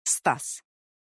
Стас.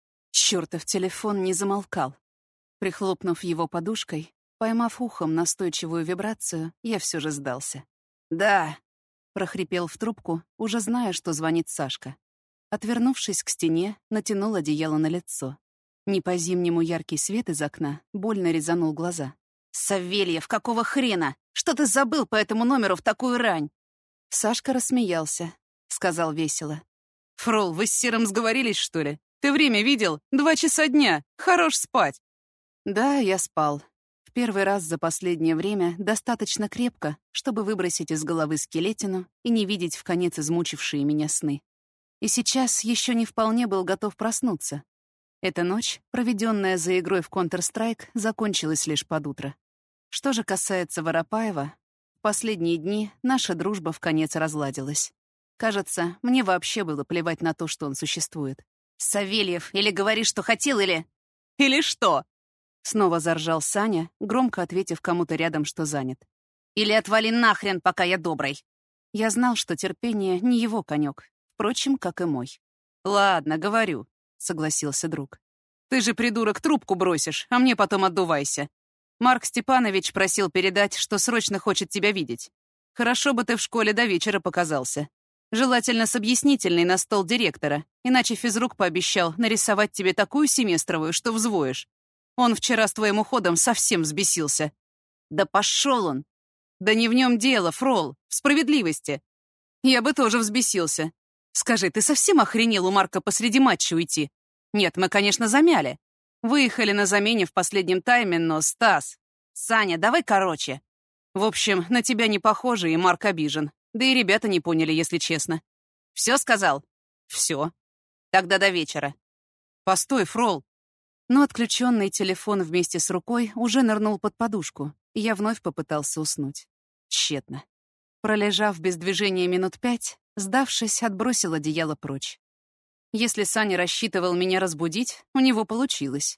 Чёртов телефон не замолкал. Прихлопнув его подушкой, поймав ухом настойчивую вибрацию, я все же сдался. «Да», — прохрипел в трубку, уже зная, что звонит Сашка. Отвернувшись к стене, натянул одеяло на лицо. Не по-зимнему яркий свет из окна больно резанул глаза. «Савельев, какого хрена? Что ты забыл по этому номеру в такую рань?» Сашка рассмеялся, сказал весело. «Фрол, вы с Серым сговорились, что ли? Ты время видел? 2 часа дня. Хорош спать». Да, я спал. В первый раз за последнее время достаточно крепко, чтобы выбросить из головы скелетину и не видеть вконец измучившие меня сны. И сейчас еще не вполне был готов проснуться. Эта ночь, проведенная за игрой в Counter-Strike, закончилась лишь под утро. Что же касается Воропаева, в последние дни наша дружба вконец разладилась. Кажется, мне вообще было плевать на то, что он существует. «Савельев, или говоришь, что хотел, или...» «Или что?» Снова заржал Саня, громко ответив кому-то рядом, что занят. «Или отвали нахрен, пока я добрый». Я знал, что терпение не его конек, впрочем, как и мой. «Ладно, говорю», — согласился друг. «Ты же, придурок, трубку бросишь, а мне потом отдувайся. Марк Степанович просил передать, что срочно хочет тебя видеть. Хорошо бы ты в школе до вечера показался. Желательно с объяснительной на стол директора, иначе физрук пообещал нарисовать тебе такую семестровую, что взвоишь. Он вчера с твоим уходом совсем взбесился». «Да пошел он!» «Да не в нем дело, Фрол, в справедливости. Я бы тоже взбесился. Скажи, ты совсем охренел у Марка посреди матча уйти? Нет, мы, конечно, замяли. Выехали на замене в последнем тайме, но, Стас... Саня, давай короче. В общем, на тебя не похоже, и Марк обижен. Да и ребята не поняли, если честно. Все сказал? Все. Тогда до вечера. Постой, Фрол. Но отключенный телефон вместе с рукой уже нырнул под подушку, и я вновь попытался уснуть. Тщетно. Пролежав без движения минут 5, сдавшись, отбросил одеяло прочь. Если Саня рассчитывал меня разбудить, у него получилось.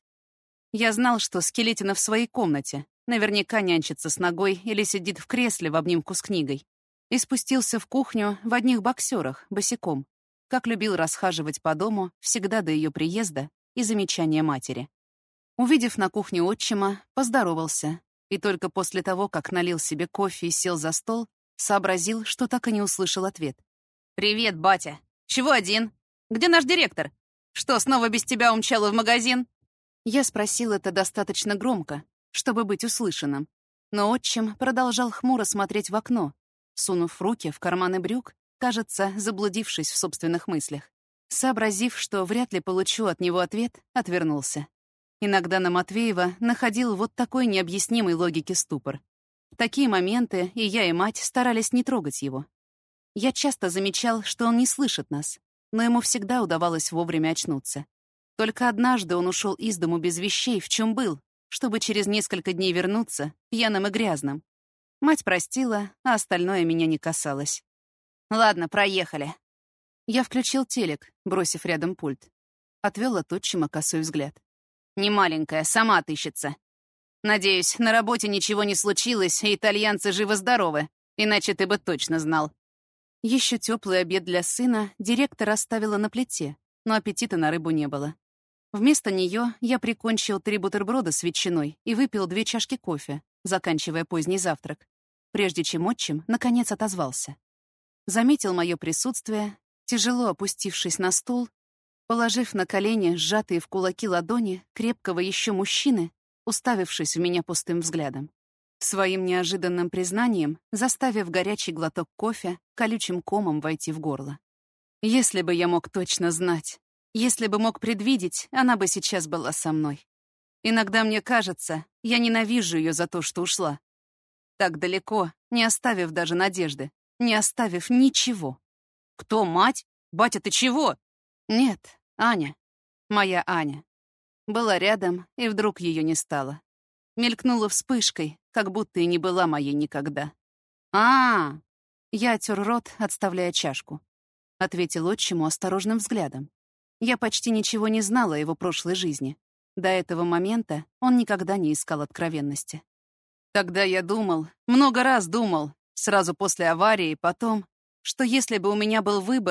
Я знал, что Скелетина в своей комнате, наверняка нянчится с ногой или сидит в кресле в обнимку с книгой, и спустился в кухню в одних боксерах, босиком, как любил расхаживать по дому всегда до ее приезда и замечания матери. Увидев на кухне отчима, поздоровался, и только после того, как налил себе кофе и сел за стол, сообразил, что так и не услышал ответ. «Привет, батя. Чего один? Где наш директор? Что, снова без тебя умчала в магазин?» Я спросил это достаточно громко, чтобы быть услышанным, но отчим продолжал хмуро смотреть в окно, сунув руки в карманы брюк, кажется, заблудившись в собственных мыслях. Сообразив, что вряд ли получу от него ответ, отвернулся. Иногда на Матвеева находил вот такой необъяснимой логики ступор. В такие моменты и я, и мать старались не трогать его. Я часто замечал, что он не слышит нас, но ему всегда удавалось вовремя очнуться. Только однажды он ушел из дому без вещей, в чем был, чтобы через несколько дней вернуться, пьяным и грязным. Мать простила, а остальное меня не касалось. «Ладно, проехали». Я включил телек, бросив рядом пульт. Отвел от отчима косой взгляд. «Не маленькая, сама отыщется. Надеюсь, на работе ничего не случилось, и итальянцы живы-здоровы, иначе ты бы точно знал». Еще теплый обед для сына директор оставила на плите, но аппетита на рыбу не было. Вместо нее я прикончил 3 бутерброда с ветчиной и выпил 2 чашки кофе, заканчивая поздний завтрак, прежде чем отчим наконец отозвался. Заметил мое присутствие, тяжело опустившись на стул, положив на колени сжатые в кулаки ладони крепкого еще мужчины, уставившись в меня пустым взглядом. Своим неожиданным признанием заставив горячий глоток кофе колючим комом войти в горло. Если бы я мог точно знать, если бы мог предвидеть, она бы сейчас была со мной. Иногда мне кажется, я ненавижу ее за то, что ушла. Так далеко, не оставив даже надежды, не оставив ничего. «Кто, мать? Батя, ты чего?» «Нет, Аня. Моя Аня. Была рядом, и вдруг ее не стало. Мелькнула вспышкой, как будто и не была моей никогда. А. Я оттер рот, отставляя чашку. Ответил отчиму осторожным взглядом. Я почти ничего не знала о его прошлой жизни. До этого момента он никогда не искал откровенности. Тогда я думал, много раз думал, сразу после аварии и потом, что если бы у меня был выбор,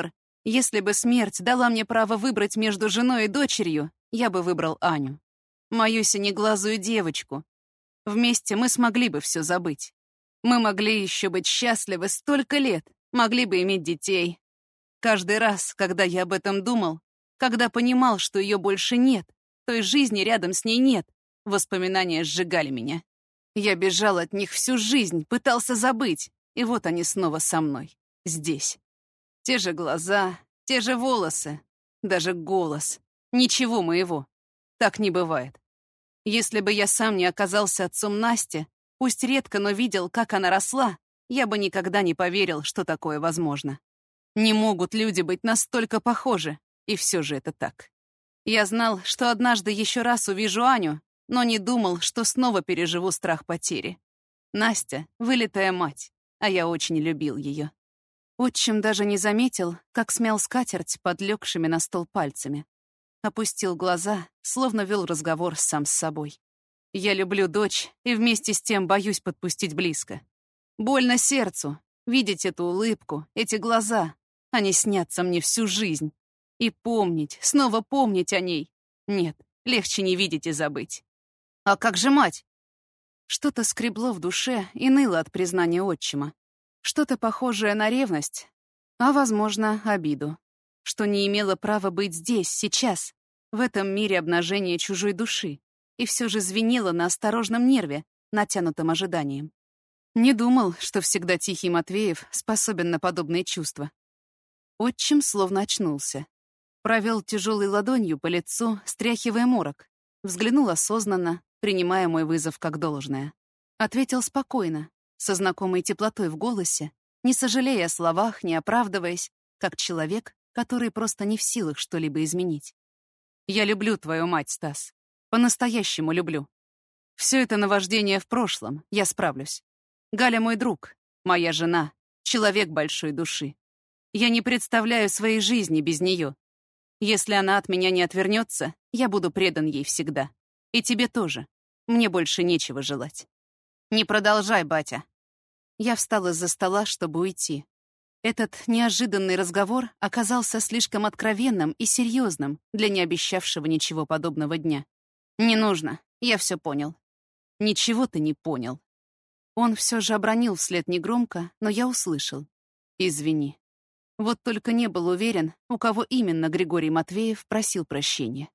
Если бы смерть дала мне право выбрать между женой и дочерью, я бы выбрал Аню. Мою синеглазую девочку. Вместе мы смогли бы все забыть. Мы могли еще быть счастливы столько лет, могли бы иметь детей. Каждый раз, когда я об этом думал, когда понимал, что ее больше нет, той жизни рядом с ней нет, воспоминания сжигали меня. Я бежал от них всю жизнь, пытался забыть, и вот они снова со мной, здесь. Те же глаза, те же волосы, даже голос. Ничего моего. Так не бывает. Если бы я сам не оказался отцом Насти, пусть редко, но видел, как она росла, я бы никогда не поверил, что такое возможно. Не могут люди быть настолько похожи, и все же это так. Я знал, что однажды еще раз увижу Аню, но не думал, что снова переживу страх потери. Настя — вылитая мать, а я очень любил ее. Отчим даже не заметил, как смял скатерть под легшими на стол пальцами. Опустил глаза, словно вел разговор сам с собой. Я люблю дочь и вместе с тем боюсь подпустить близко. Больно сердцу видеть эту улыбку, эти глаза. Они снятся мне всю жизнь. И помнить, снова помнить о ней. Нет, легче не видеть и забыть. А как же мать? Что-то скребло в душе и ныло от признания отчима. Что-то похожее на ревность, а, возможно, обиду. Что не имела права быть здесь, сейчас, в этом мире обнажения чужой души, и все же звенела на осторожном нерве, натянутым ожиданием. Не думал, что всегда тихий Матвеев способен на подобные чувства. Отчим словно очнулся. Провел тяжелой ладонью по лицу, стряхивая морок. Взглянул осознанно, принимая мой вызов как должное. Ответил спокойно, со знакомой теплотой в голосе, не сожалея о словах, не оправдываясь, как человек, который просто не в силах что-либо изменить. «Я люблю твою мать, Стас. По-настоящему люблю. Все это наваждение в прошлом, я справлюсь. Галя мой друг, моя жена, человек большой души. Я не представляю своей жизни без нее. Если она от меня не отвернется, я буду предан ей всегда. И тебе тоже. Мне больше нечего желать». «Не продолжай, батя». Я встала из-за стола, чтобы уйти. Этот неожиданный разговор оказался слишком откровенным и серьезным для не обещавшего ничего подобного дня. «Не нужно, я все понял». «Ничего ты не понял». Он все же обронил вслед негромко, но я услышал. «Извини». Вот только не был уверен, у кого именно Григорий Матвеев просил прощения.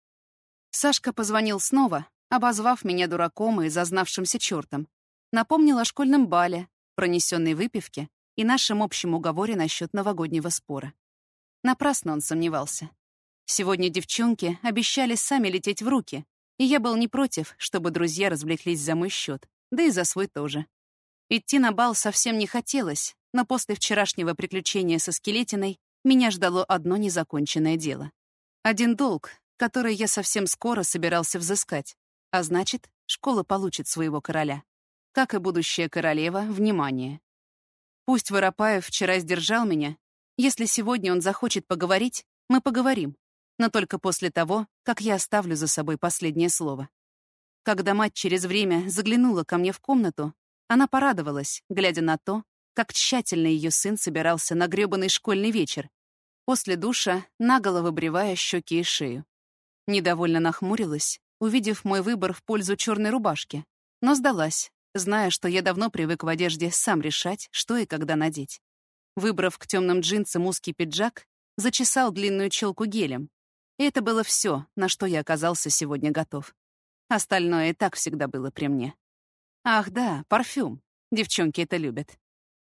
Сашка позвонил снова, обозвав меня дураком и зазнавшимся чертом. Напомнил о школьном бале, пронесенной выпивке и нашем общем уговоре насчет новогоднего спора. Напрасно он сомневался. Сегодня девчонки обещали сами лететь в руки, и я был не против, чтобы друзья развлеклись за мой счет, да и за свой тоже. Идти на бал совсем не хотелось, но после вчерашнего приключения со Скелетиной меня ждало одно незаконченное дело. Один долг, который я совсем скоро собирался взыскать, а значит, школа получит своего короля. Как и будущая королева, внимание. Пусть Воропаев вчера сдержал меня. Если сегодня он захочет поговорить, мы поговорим. Но только после того, как я оставлю за собой последнее слово. Когда мать через время заглянула ко мне в комнату, она порадовалась, глядя на то, как тщательно ее сын собирался на грёбаный школьный вечер, после душа наголо выбривая щеки и шею. Недовольно нахмурилась, увидев мой выбор в пользу черной рубашки, но сдалась, зная, что я давно привык в одежде сам решать, что и когда надеть. Выбрав к темным джинсам узкий пиджак, зачесал длинную челку гелем. И это было все, на что я оказался сегодня готов. Остальное и так всегда было при мне. Ах да, парфюм. Девчонки это любят.